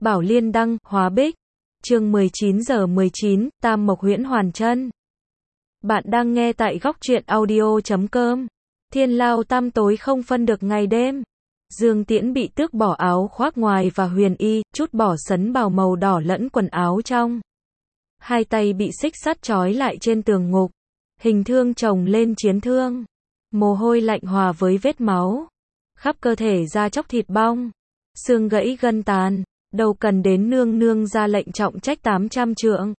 Bảo Liên đăng, Hóa Bích. Chương 19:19, Tam Mộc Huyễn Hoàn Chân. Bạn đang nghe tại góc truyện audio.com. Thiên lao tam tối không phân được ngày đêm. Dương Tiễn bị tước bỏ áo khoác ngoài và huyền y, trút bỏ sấn bào màu đỏ lẫn quần áo trong. Hai tay bị xích sắt trói lại trên tường ngục. Hình thương chồng lên chiến thương. Mồ hôi lạnh hòa với vết máu. Khắp cơ thể da chóc thịt bong. Xương gãy gân tàn. Đâu cần đến nương nương ra lệnh trọng trách 800 trượng.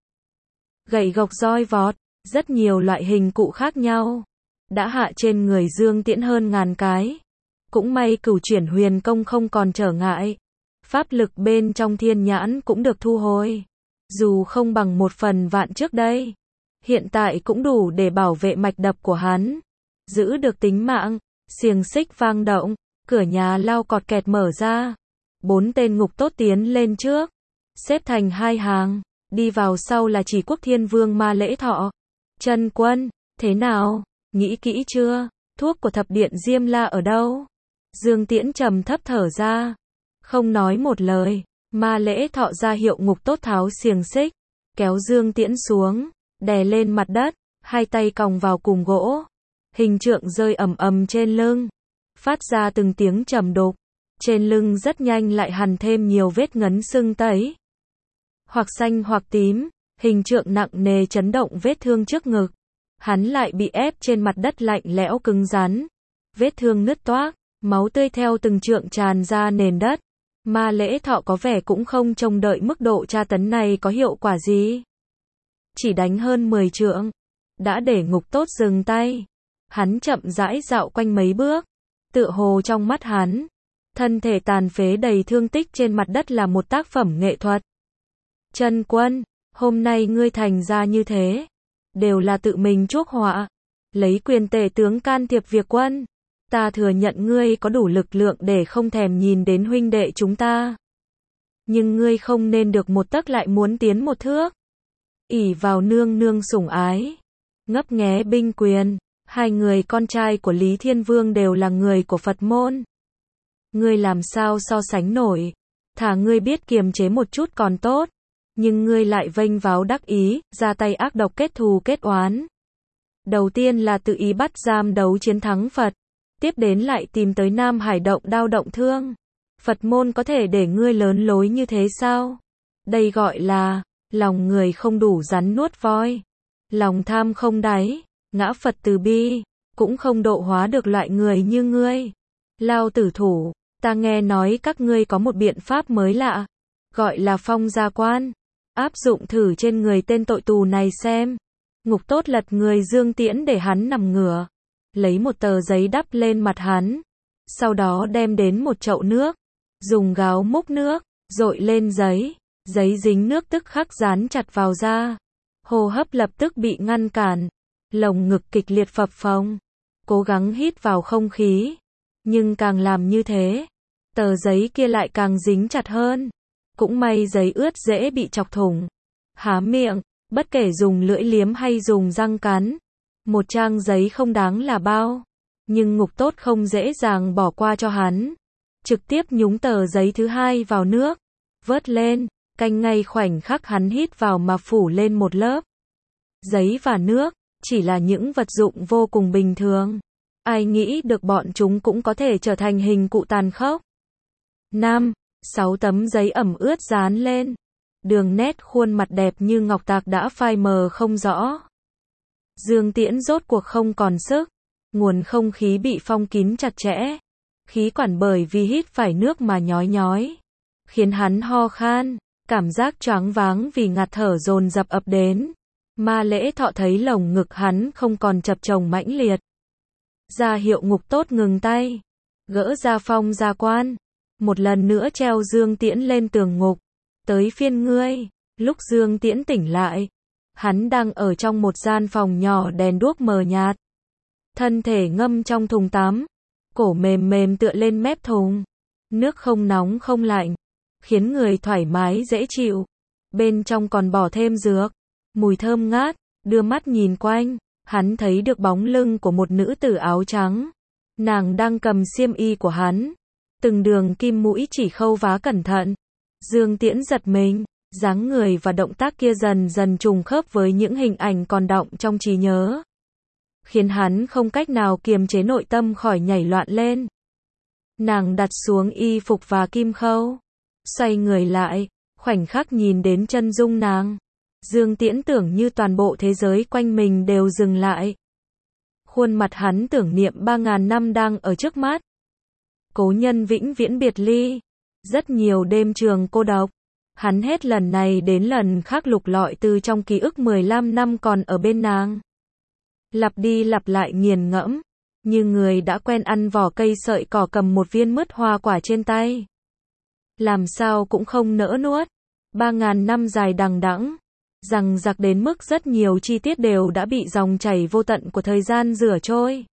Gậy gộc roi vọt. Rất nhiều loại hình cụ khác nhau. Đã hạ trên người Dương Tiễn hơn ngàn cái. Cũng may cửu chuyển huyền công không còn trở ngại. Pháp lực bên trong thiên nhãn cũng được thu hồi. Dù không bằng 1/1000 trước đây. Hiện tại cũng đủ để bảo vệ mạch đập của hắn. Giữ được tính mạng. Xiềng xích vang động. Cửa nhà lao cọt kẹt mở ra. 4 tên ngục tốt tiến lên trước. Xếp thành 2 hàng. Đi vào sau là Chỉ Quốc Thiên Vương Ma Lễ Thọ. Trần Quân, thế nào? Nghĩ kỹ chưa? Thuốc của thập điện Diêm La ở đâu? Dương Tiễn trầm thấp thở ra. Không nói một lời. Ma Lễ Thọ ra hiệu ngục tốt tháo xiềng xích. Kéo Dương Tiễn xuống. Đè lên mặt đất. Hai tay còng vào cùng gỗ. Hình trượng rơi ầm ầm trên lưng. Phát ra từng tiếng trầm đục. Trên lưng rất nhanh lại hằn thêm nhiều vết ngấn sưng tấy. Hoặc xanh hoặc tím. Hình trượng nặng nề chấn động vết thương trước ngực. Hắn lại bị ép trên mặt đất lạnh lẽo cứng rắn. Vết thương nứt toác. Máu tươi theo từng trượng tràn ra nền đất. Ma Lễ Thọ có vẻ cũng không trông đợi mức độ tra tấn này có hiệu quả gì. Chỉ đánh hơn 10 trượng. Đã để ngục tốt dừng tay. Hắn chậm rãi dạo quanh mấy bước. Tựa hồ trong mắt hắn. Thân thể tàn phế đầy thương tích trên mặt đất là một tác phẩm nghệ thuật. Trần Quân, hôm nay ngươi thành ra như thế. Đều là tự mình chuốc họa. Lấy quyền tể tướng can thiệp việc quân. Ta thừa nhận ngươi có đủ lực lượng để không thèm nhìn đến huynh đệ chúng ta. Nhưng ngươi không nên được một tấc lại muốn tiến một thước. Ỷ vào nương nương sủng ái. Ngấp nghé binh quyền. Hai người con trai của Lý Thiên Vương đều là người của Phật môn. Ngươi làm sao so sánh nổi. Thà ngươi biết kiềm chế một chút còn tốt. Nhưng ngươi lại vênh váo đắc ý, ra tay ác độc kết thù kết oán. Đầu tiên là tự ý bắt giam đấu chiến thắng Phật. Tiếp đến lại tìm tới Nam Hải động đao động thương. Phật môn có thể để ngươi lớn lối như thế sao? Đây gọi là, lòng người không đủ rắn nuốt voi. Lòng tham không đáy, ngã Phật từ bi, cũng không độ hóa được loại người như ngươi. Lao tử thủ, ta nghe nói các ngươi có một biện pháp mới lạ. Gọi là phong gia quan. Áp dụng thử trên người tên tội tù này xem. Ngục tốt lật người Dương Tiễn để hắn nằm ngửa. Lấy một tờ giấy đắp lên mặt hắn. Sau đó đem đến một chậu nước. Dùng gáo múc nước, dội lên giấy. Giấy dính nước tức khắc dán chặt vào da. Hô hấp lập tức bị ngăn cản. Lồng ngực kịch liệt phập phồng. Cố gắng hít vào không khí. Nhưng càng làm như thế, tờ giấy kia lại càng dính chặt hơn. Cũng may giấy ướt dễ bị chọc thủng. Há miệng, bất kể dùng lưỡi liếm hay dùng răng cắn. Một trang giấy không đáng là bao. Nhưng ngục tốt không dễ dàng bỏ qua cho hắn. Trực tiếp nhúng tờ giấy thứ hai vào nước. Vớt lên, canh ngay khoảnh khắc hắn hít vào mà phủ lên một lớp. Giấy và nước, chỉ là những vật dụng vô cùng bình thường. Ai nghĩ được bọn chúng cũng có thể trở thành hình cụ tàn khốc. 6 tấm giấy ẩm ướt dán lên. Đường nét khuôn mặt đẹp như ngọc tạc đã phai mờ không rõ. Dương Tiễn rốt cuộc không còn sức. Nguồn không khí bị phong kín chặt chẽ. Khí quản bởi vì hít phải nước mà nhói nhói. Khiến hắn ho khan. Cảm giác choáng váng vì ngạt thở dồn dập ập đến. Ma Lễ Thọ thấy lồng ngực hắn không còn chập chồng mãnh liệt. Ra hiệu ngục tốt ngừng tay. Gỡ ra phong gia quan. Một lần nữa treo Dương Tiễn lên tường ngục. Tới phiên ngươi. Lúc Dương Tiễn tỉnh lại. Hắn đang ở trong một gian phòng nhỏ đèn đuốc mờ nhạt. Thân thể ngâm trong thùng tắm. Cổ mềm mềm tựa lên mép thùng. Nước không nóng không lạnh. Khiến người thoải mái dễ chịu. Bên trong còn bỏ thêm dược. Mùi thơm ngát. Đưa mắt nhìn quanh. Hắn thấy được bóng lưng của một nữ tử áo trắng. Nàng đang cầm xiêm y của hắn. Từng đường kim mũi chỉ khâu vá cẩn thận. Dương Tiễn giật mình, dáng người và động tác kia dần dần trùng khớp với những hình ảnh còn đọng trong trí nhớ, khiến hắn không cách nào kiềm chế nội tâm khỏi nhảy loạn lên. Nàng đặt xuống y phục và kim khâu, xoay người lại, khoảnh khắc nhìn đến chân dung nàng. Dương Tiễn tưởng như toàn bộ thế giới quanh mình đều dừng lại. Khuôn mặt hắn tưởng niệm 3.000 năm đang ở trước mắt. Cố nhân vĩnh viễn biệt ly. Rất nhiều đêm trường cô độc. Hắn hết lần này đến lần khác lục lọi từ trong ký ức 15 năm còn ở bên nàng. Lặp đi lặp lại nghiền ngẫm, như người đã quen ăn vỏ cây sợi cỏ cầm một viên mứt hoa quả trên tay. Làm sao cũng không nỡ nuốt. 3.000 năm dài đằng đẵng, rằng giặc đến mức rất nhiều chi tiết đều đã bị dòng chảy vô tận của thời gian rửa trôi.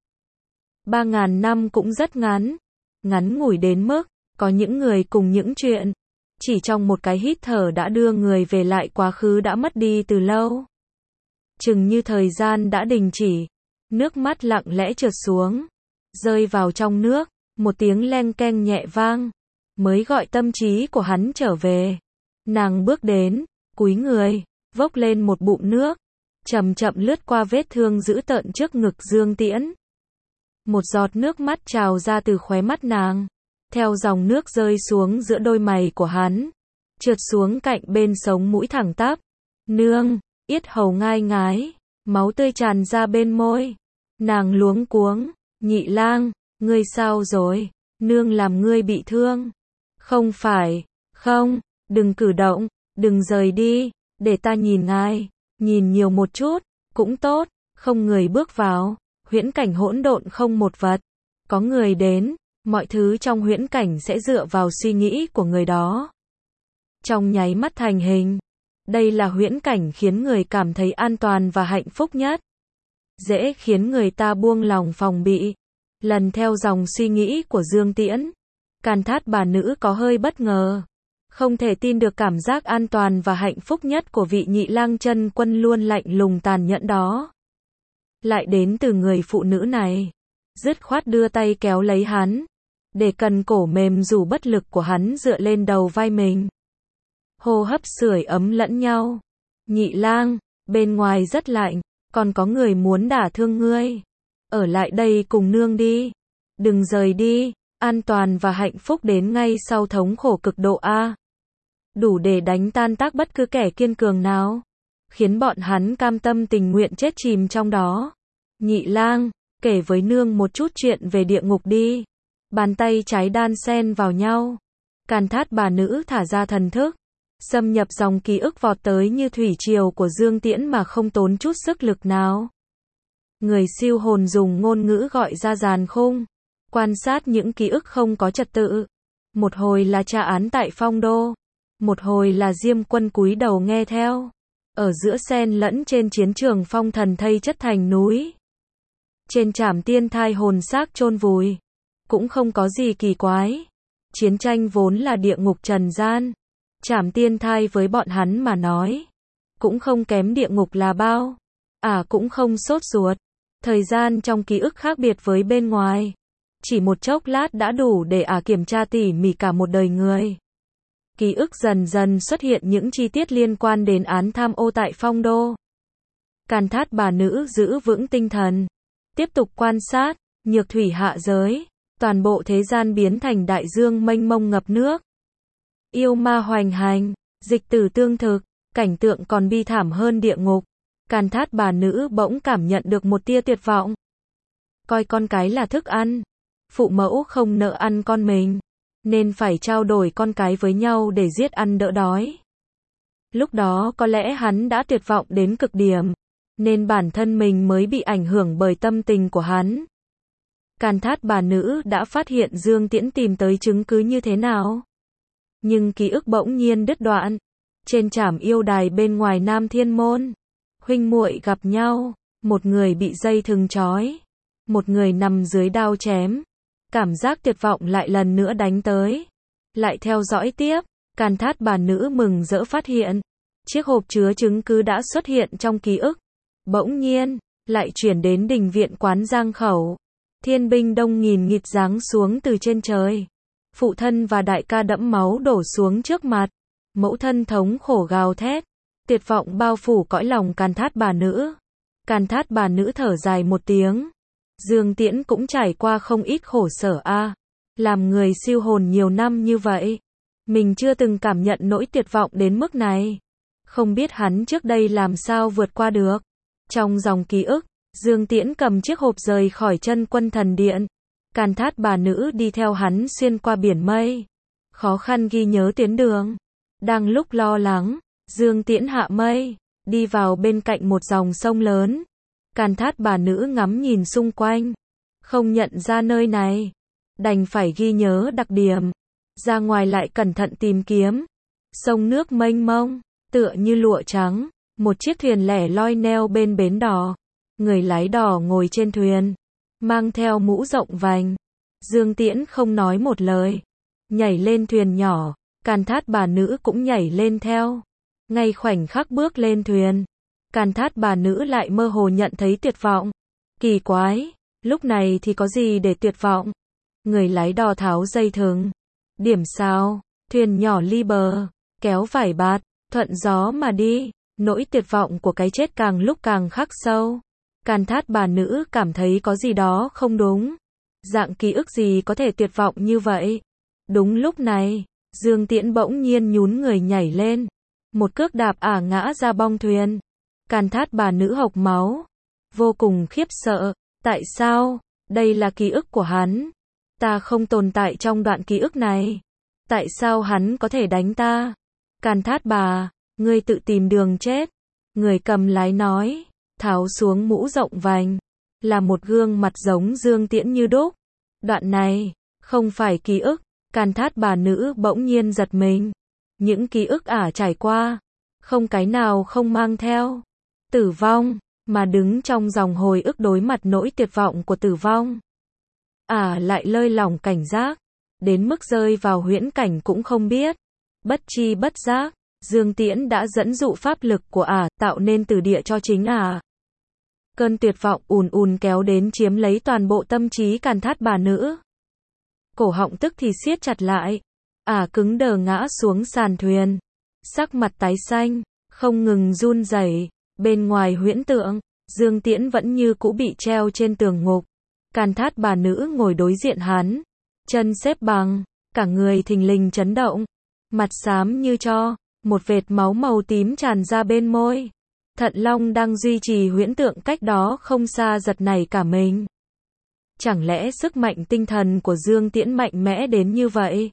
3.000 năm cũng rất ngắn, ngắn ngủi đến mức, có những người cùng những chuyện, chỉ trong một cái hít thở đã đưa người về lại quá khứ đã mất đi từ lâu. Chừng như thời gian đã đình chỉ, nước mắt lặng lẽ trượt xuống, rơi vào trong nước, một tiếng leng keng nhẹ vang, mới gọi tâm trí của hắn trở về. Nàng bước đến, cúi người, vốc lên một bụng nước, chậm chậm lướt qua vết thương dữ tợn trước ngực Dương Tiễn. Một giọt nước mắt trào ra từ khóe mắt nàng, theo dòng nước rơi xuống giữa đôi mày của hắn, trượt xuống cạnh bên sống mũi thẳng tắp. Nương, yết hầu ngai ngái, máu tươi tràn ra bên môi. Nàng luống cuống, Nhị lang, ngươi sao rồi? Nương làm ngươi bị thương. Không phải, không, đừng cử động, đừng rời đi, để ta nhìn ngài, nhìn nhiều một chút, cũng tốt. Không người bước vào, huyễn cảnh hỗn độn không một vật. Có người đến, mọi thứ trong huyễn cảnh sẽ dựa vào suy nghĩ của người đó. Trong nháy mắt thành hình. Đây là huyễn cảnh khiến người cảm thấy an toàn và hạnh phúc nhất. Dễ khiến người ta buông lòng phòng bị. Lần theo dòng suy nghĩ của Dương Tiễn, Càn Thát bà nữ có hơi bất ngờ. Không thể tin được cảm giác an toàn và hạnh phúc nhất của vị nhị lang chân quân luôn lạnh lùng tàn nhẫn đó lại đến từ người phụ nữ này. Dứt khoát đưa tay kéo lấy hắn, để cần cổ mềm dù bất lực của hắn dựa lên đầu vai mình. Hô hấp sưởi ấm lẫn nhau. Nhị lang, bên ngoài rất lạnh, còn có người muốn đả thương ngươi. Ở lại đây cùng nương đi. Đừng rời đi, an toàn và hạnh phúc đến ngay sau thống khổ cực độ a. Đủ để đánh tan tác bất cứ kẻ kiên cường nào, khiến bọn hắn cam tâm tình nguyện chết chìm trong đó. Nhị lang, kể với nương một chút chuyện về địa ngục đi. Bàn tay trái đan xen vào nhau. Càn Thát bà nữ thả ra thần thức, xâm nhập dòng ký ức vọt tới như thủy triều của Dương Tiễn mà không tốn chút sức lực nào. Người siêu hồn dùng ngôn ngữ gọi ra giàn khung, quan sát những ký ức không có trật tự. Một hồi là tra án tại Phong Đô, một hồi là Diêm Quân cúi đầu nghe theo. Ở giữa xen lẫn trên chiến trường phong thần thây chất thành núi. Trên trảm tiên thai hồn xác chôn vùi. Cũng không có gì kỳ quái. Chiến tranh vốn là địa ngục trần gian. Trảm tiên thai với bọn hắn mà nói, cũng không kém địa ngục là bao. Cũng không sốt ruột. Thời gian trong ký ức khác biệt với bên ngoài. Chỉ một chốc lát đã đủ để kiểm tra tỉ mỉ cả một đời người. Ký ức dần dần xuất hiện những chi tiết liên quan đến án tham ô tại Phong Đô. Càn Thát bà nữ giữ vững tinh thần, tiếp tục quan sát. Nhược thủy hạ giới, toàn bộ thế gian biến thành đại dương mênh mông ngập nước. Yêu ma hoành hành, dịch tử tương thực, cảnh tượng còn bi thảm hơn địa ngục. Càn Thát bà nữ bỗng cảm nhận được một tia tuyệt vọng. Coi con cái là thức ăn. Phụ mẫu không nỡ ăn con mình, nên phải trao đổi con cái với nhau để giết ăn đỡ đói. Lúc đó có lẽ hắn đã tuyệt vọng đến cực điểm, nên bản thân mình mới bị ảnh hưởng bởi tâm tình của hắn. Càn Thát bà nữ đã phát hiện Dương Tiễn tìm tới chứng cứ như thế nào. Nhưng ký ức bỗng nhiên đứt đoạn. Trên trảm yêu đài bên ngoài Nam Thiên Môn, huynh muội gặp nhau, một người bị dây thừng trói, một người nằm dưới đao chém. Cảm giác tuyệt vọng lại lần nữa đánh tới. Lại theo dõi tiếp, Càn Thát bà nữ mừng rỡ phát hiện, chiếc hộp chứa chứng cứ đã xuất hiện trong ký ức. Bỗng nhiên, lại chuyển đến đình viện quán Giang Khẩu. Thiên binh đông nghìn nghịt giáng xuống từ trên trời. Phụ thân và đại ca đẫm máu đổ xuống trước mặt. Mẫu thân thống khổ gào thét, tuyệt vọng bao phủ cõi lòng Càn Thát bà nữ. Càn Thát bà nữ thở dài một tiếng. Dương Tiễn cũng trải qua không ít khổ sở a. Làm người siêu hồn nhiều năm như vậy, mình chưa từng cảm nhận nỗi tuyệt vọng đến mức này. Không biết hắn trước đây làm sao vượt qua được. Trong dòng ký ức, Dương Tiễn cầm chiếc hộp rời khỏi chân quân thần điện. Càn Thát bà nữ đi theo hắn xuyên qua biển mây. Khó khăn ghi nhớ tuyến đường. Đang lúc lo lắng, Dương Tiễn hạ mây, đi vào bên cạnh một dòng sông lớn. Càn Thát bà nữ ngắm nhìn xung quanh, không nhận ra nơi này, đành phải ghi nhớ đặc điểm. Ra ngoài lại cẩn thận tìm kiếm. Sông nước mênh mông, tựa như lụa trắng, một chiếc thuyền lẻ loi neo bên bến đò. Người lái đò ngồi trên thuyền, mang theo mũ rộng vành. Dương Tiễn không nói một lời, nhảy lên thuyền nhỏ. Càn Thát bà nữ cũng nhảy lên theo. Ngay khoảnh khắc bước lên thuyền, Càn Thát bà nữ lại mơ hồ nhận thấy tuyệt vọng. Kỳ quái, lúc này thì có gì để tuyệt vọng? Người lái đò tháo dây thừng, điểm sao, thuyền nhỏ ly bờ, kéo vải bạt, thuận gió mà đi. Nỗi tuyệt vọng của cái chết càng lúc càng khắc sâu. Càn Thát bà nữ cảm thấy có gì đó không đúng. Dạng ký ức gì có thể tuyệt vọng như vậy? Đúng lúc này, Dương Tiễn bỗng nhiên nhún người nhảy lên, một cước đạp ngã ra bong thuyền. Càn Thát bà nữ hộc máu, vô cùng khiếp sợ. Tại sao? Đây là ký ức của hắn. Ta không tồn tại trong đoạn ký ức này. Tại sao hắn có thể đánh ta? Càn Thát bà, ngươi tự tìm đường chết. Người cầm lái nói, tháo xuống mũ rộng vành, là một gương mặt giống Dương Tiễn như đúc. Đoạn này, không phải ký ức. Càn Thát bà nữ bỗng nhiên giật mình. Những ký ức trải qua, không cái nào không mang theo tử vong, mà đứng trong dòng hồi ức đối mặt nỗi tuyệt vọng của tử vong. Lại lơi lỏng cảnh giác, đến mức rơi vào huyễn cảnh cũng không biết. Bất chi bất giác, Dương Tiễn đã dẫn dụ pháp lực của tạo nên tử địa cho chính Cơn tuyệt vọng ùn ùn kéo đến chiếm lấy toàn bộ tâm trí Càn Thát bà nữ. Cổ họng tức thì siết chặt lại. Cứng đờ ngã xuống sàn thuyền. Sắc mặt tái xanh, không ngừng run rẩy. Bên ngoài huyễn tượng, Dương Tiễn vẫn như cũ bị treo trên tường ngục. Càn Thát bà nữ ngồi đối diện hắn. Chân xếp bằng, cả người thình lình chấn động. Mặt xám như tro, một vệt máu màu tím tràn ra bên môi. Thận Long đang duy trì huyễn tượng cách đó không xa giật nảy cả mình. Chẳng lẽ sức mạnh tinh thần của Dương Tiễn mạnh mẽ đến như vậy?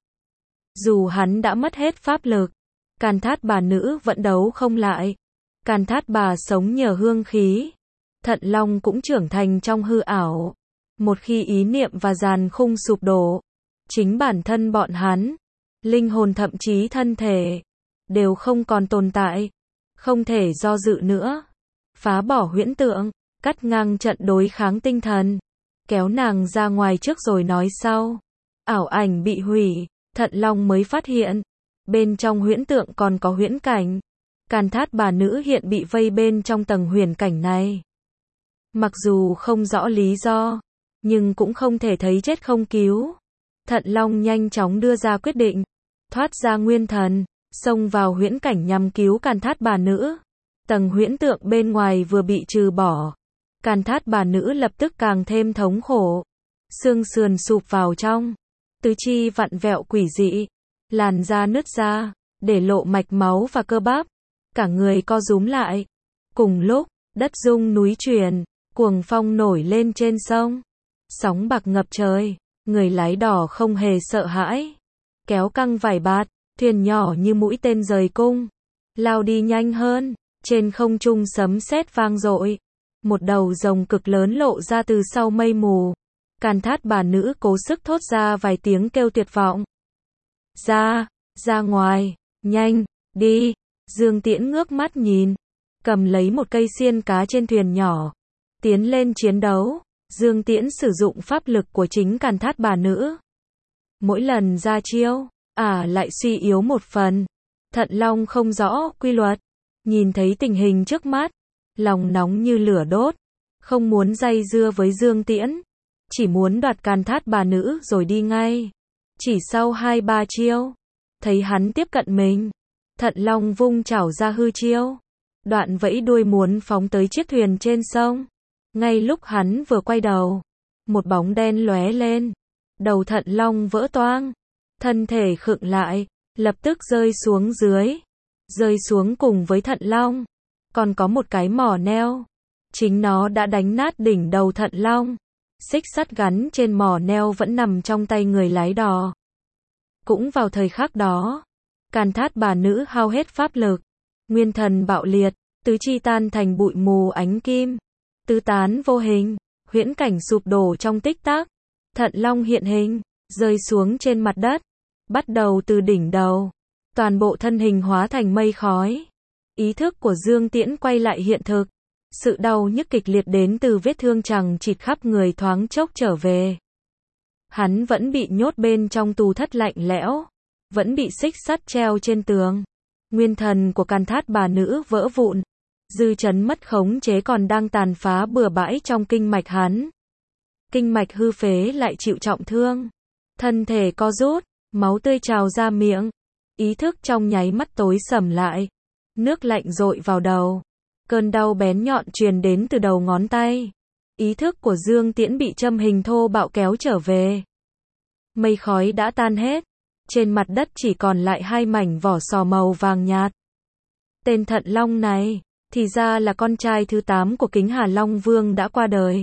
Dù hắn đã mất hết pháp lực, Càn Thát bà nữ vẫn đấu không lại. Càn Thát bà sống nhờ hương khí. Thận Long cũng trưởng thành trong hư ảo. Một khi ý niệm và giàn khung sụp đổ, chính bản thân bọn hắn, linh hồn thậm chí thân thể, đều không còn tồn tại. Không thể do dự nữa. Phá bỏ huyễn tượng, cắt ngang trận đối kháng tinh thần. Kéo nàng ra ngoài trước rồi nói sau. Ảo ảnh bị hủy, Thận Long mới phát hiện. Bên trong huyễn tượng còn có huyễn cảnh. Càn Thát bà nữ hiện bị vây bên trong tầng huyền cảnh này. Mặc dù không rõ lý do, nhưng cũng không thể thấy chết không cứu. Thận Long nhanh chóng đưa ra quyết định, thoát ra nguyên thần, xông vào huyễn cảnh nhằm cứu Càn Thát bà nữ. Tầng huyễn tượng bên ngoài vừa bị trừ bỏ, Càn Thát bà nữ lập tức càng thêm thống khổ. Xương sườn sụp vào trong, tứ chi vặn vẹo quỷ dị, làn da nứt ra, để lộ mạch máu và cơ bắp. Cả người co rúm lại. Cùng lúc, đất rung núi chuyển, cuồng phong nổi lên trên sông. Sóng bạc ngập trời, người lái đò không hề sợ hãi. Kéo căng vải bạt, thuyền nhỏ như mũi tên rời cung. Lao đi nhanh hơn, trên không trung sấm sét vang dội. Một đầu rồng cực lớn lộ ra từ sau mây mù. Càn Thát bà nữ cố sức thốt ra vài tiếng kêu tuyệt vọng. Ra ngoài, nhanh, đi. Dương Tiễn ngước mắt nhìn, cầm lấy một cây xiên cá trên thuyền nhỏ, tiến lên chiến đấu. Dương Tiễn sử dụng pháp lực của chính Càn Thát bà nữ. Mỗi lần ra chiêu, lại suy yếu một phần. Thận Long không rõ quy luật, nhìn thấy tình hình trước mắt, lòng nóng như lửa đốt, không muốn dây dưa với Dương Tiễn, chỉ muốn đoạt Càn Thát bà nữ rồi đi ngay. Chỉ sau 2-3 chiêu, thấy hắn tiếp cận mình, Thận Long vung chảo ra hư chiêu. Đoạn vẫy đuôi muốn phóng tới chiếc thuyền trên sông. Ngay lúc hắn vừa quay đầu, một bóng đen lóe lên. Đầu Thận Long vỡ toang. Thân thể khựng lại, lập tức rơi xuống dưới. Rơi xuống cùng với Thận Long. Còn có một cái mỏ neo. Chính nó đã đánh nát đỉnh đầu Thận Long. Xích sắt gắn trên mỏ neo vẫn nằm trong tay người lái đò. Cũng vào thời khắc đó, Càn Thát bà nữ hao hết pháp lực. Nguyên thần bạo liệt, tứ chi tan thành bụi mù ánh kim. Tứ tán vô hình, huyễn cảnh sụp đổ trong tích tắc. Thận Long hiện hình, rơi xuống trên mặt đất. Bắt đầu từ đỉnh đầu. Toàn bộ thân hình hóa thành mây khói. Ý thức của Dương Tiễn quay lại hiện thực. Sự đau nhức kịch liệt đến từ vết thương chằng chịt khắp người thoáng chốc trở về. Hắn vẫn bị nhốt bên trong tù thất lạnh lẽo. Vẫn bị xích sắt treo trên tường. Nguyên thần của Càn Thát bà nữ vỡ vụn. Dư chấn mất khống chế còn đang tàn phá bừa bãi trong kinh mạch hắn. Kinh mạch hư phế lại chịu trọng thương. Thân thể co rút, máu tươi trào ra miệng. Ý thức trong nháy mắt tối sầm lại. Nước lạnh dội vào đầu. Cơn đau bén nhọn truyền đến từ đầu ngón tay. Ý thức của Dương Tiễn bị châm hình thô bạo kéo trở về. Mây khói đã tan hết. Trên mặt đất chỉ còn lại hai mảnh vỏ sò màu vàng nhạt. Tên Thận Long này, thì ra là con trai thứ 8 của Kính Hà Long Vương đã qua đời.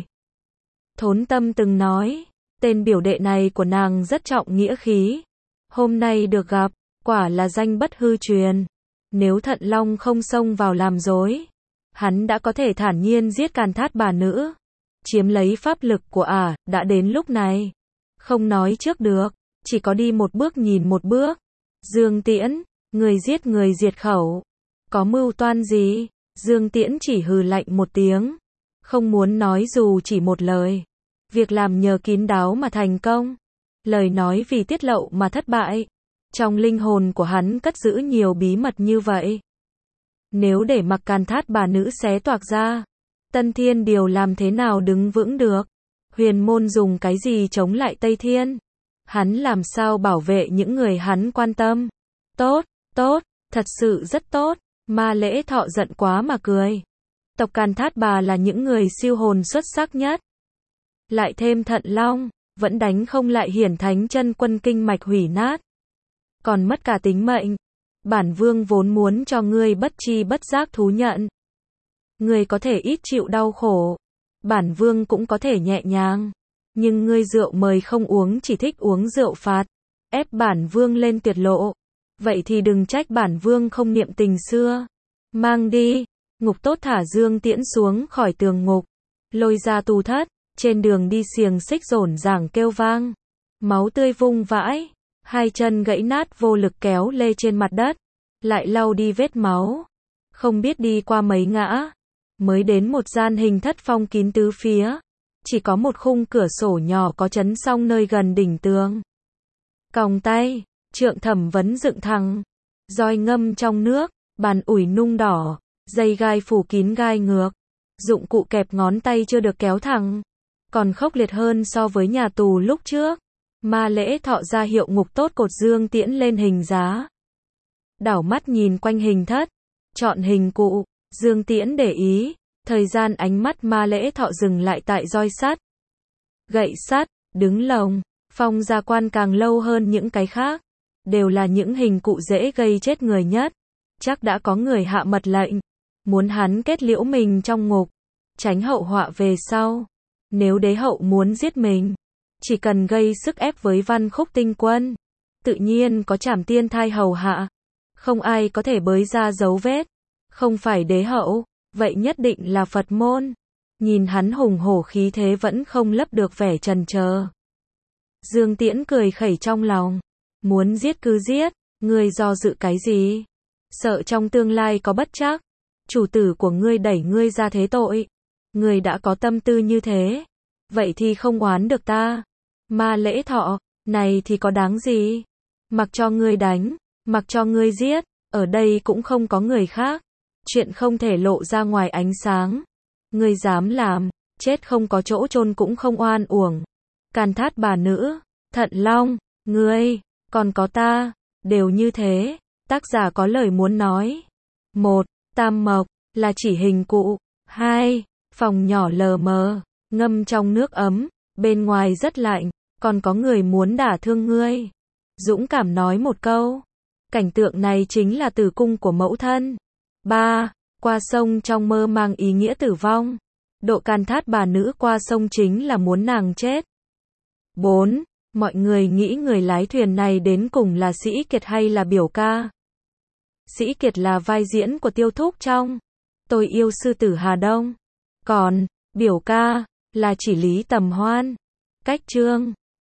Thốn Tâm từng nói, tên biểu đệ này của nàng rất trọng nghĩa khí. Hôm nay được gặp, quả là danh bất hư truyền. Nếu Thận Long không xông vào làm rối, hắn đã có thể thản nhiên giết Càn Thát bà nữ. Chiếm lấy pháp lực của đã đến lúc này. Không nói trước được, chỉ có đi một bước nhìn một bước. Dương Tiễn, người giết người diệt khẩu. Có mưu toan gì? Dương Tiễn chỉ hừ lạnh một tiếng. Không muốn nói dù chỉ một lời. Việc làm nhờ kín đáo mà thành công. Lời nói vì tiết lộ mà thất bại. Trong linh hồn của hắn cất giữ nhiều bí mật như vậy. Nếu để mặc Càn Thát bà nữ xé toạc ra, Tân Thiên Điều làm thế nào đứng vững được? Huyền môn dùng cái gì chống lại Tây Thiên? Hắn làm sao bảo vệ những người hắn quan tâm? Tốt, tốt, thật sự rất tốt. Ma Lễ Thọ giận quá mà cười. Tộc Càn Thát bà là những người siêu hồn xuất sắc nhất. Lại thêm Thận Long, vẫn đánh không lại Hiển Thánh Chân Quân kinh mạch hủy nát. Còn mất cả tính mệnh. Bản vương vốn muốn cho ngươi bất chi bất giác thú nhận. Ngươi có thể ít chịu đau khổ. Bản vương cũng có thể nhẹ nhàng. Nhưng ngươi rượu mời không uống, chỉ thích uống rượu phạt. Ép bản vương lên tuyệt lộ. Vậy thì đừng trách bản vương không niệm tình xưa. Mang đi. Ngục tốt thả Dương Tiễn xuống khỏi tường ngục. Lôi ra tù thất. Trên đường đi xiềng xích rổn ràng kêu vang. Máu tươi vung vãi. Hai chân gãy nát vô lực kéo lê trên mặt đất. Lại lau đi vết máu. Không biết đi qua mấy ngã. Mới đến một gian hình thất phong kín tứ phía. Chỉ có một khung cửa sổ nhỏ có chấn song nơi gần đỉnh tường. Còng tay, trượng thẩm vấn dựng thẳng. Roi ngâm trong nước, bàn ủi nung đỏ. Dây gai phủ kín gai ngược. Dụng cụ kẹp ngón tay chưa được kéo thẳng. Còn khốc liệt hơn so với nhà tù lúc trước. Ma Lễ Thọ ra hiệu ngục tốt cột Dương Tiễn lên hình giá. Đảo mắt nhìn quanh hình thất. Chọn hình cụ. Dương Tiễn để ý. Thời gian ánh mắt Ma Lễ Thọ dừng lại tại roi sắt. Gậy sắt, đứng lồng. Phong gia quan càng lâu hơn những cái khác. Đều là những hình cụ dễ gây chết người nhất. Chắc đã có người hạ mật lệnh. Muốn hắn kết liễu mình trong ngục. Tránh hậu họa về sau. Nếu đế hậu muốn giết mình. Chỉ cần gây sức ép với Văn Khúc Tinh Quân. Tự nhiên có Trảm Tiên Thai hầu hạ. Không ai có thể bới ra dấu vết. Không phải đế hậu, vậy nhất định là Phật môn. Nhìn hắn hùng hổ khí thế vẫn không lấp được vẻ trần chờ. Dương Tiễn cười khẩy trong lòng. Muốn giết cứ giết, ngươi do dự cái gì? Sợ trong tương lai có bất trắc. Chủ tử của ngươi đẩy ngươi ra thế tội. Ngươi đã có tâm tư như thế. Vậy thì không oán được ta. Ma Lễ Thọ, này thì có đáng gì? Mặc cho ngươi đánh, mặc cho ngươi giết, ở đây cũng không có người khác. Chuyện không thể lộ ra ngoài ánh sáng. Ngươi dám làm, chết không có chỗ chôn cũng không oan uổng. Càn Thát bà nữ, Thận Long, ngươi, còn có ta, đều như thế. Tác giả có lời muốn nói. 1. Tam mộc, là chỉ hình cụ. 2. Phòng nhỏ lờ mờ, ngâm trong nước ấm, bên ngoài rất lạnh, còn có người muốn đả thương ngươi. Dũng cảm nói một câu. Cảnh tượng này chính là tử cung của mẫu thân. 3. Qua sông trong mơ mang ý nghĩa tử vong. Độ can thát bà nữ qua sông chính là muốn nàng chết. 4. Mọi người nghĩ người lái thuyền này đến cùng là Sĩ Kiệt hay là biểu ca? Sĩ Kiệt là vai diễn của Tiêu Thúc trong Tôi yêu sư tử Hà Đông. Còn, biểu ca, là chỉ Lý Tầm Hoan. Cách chương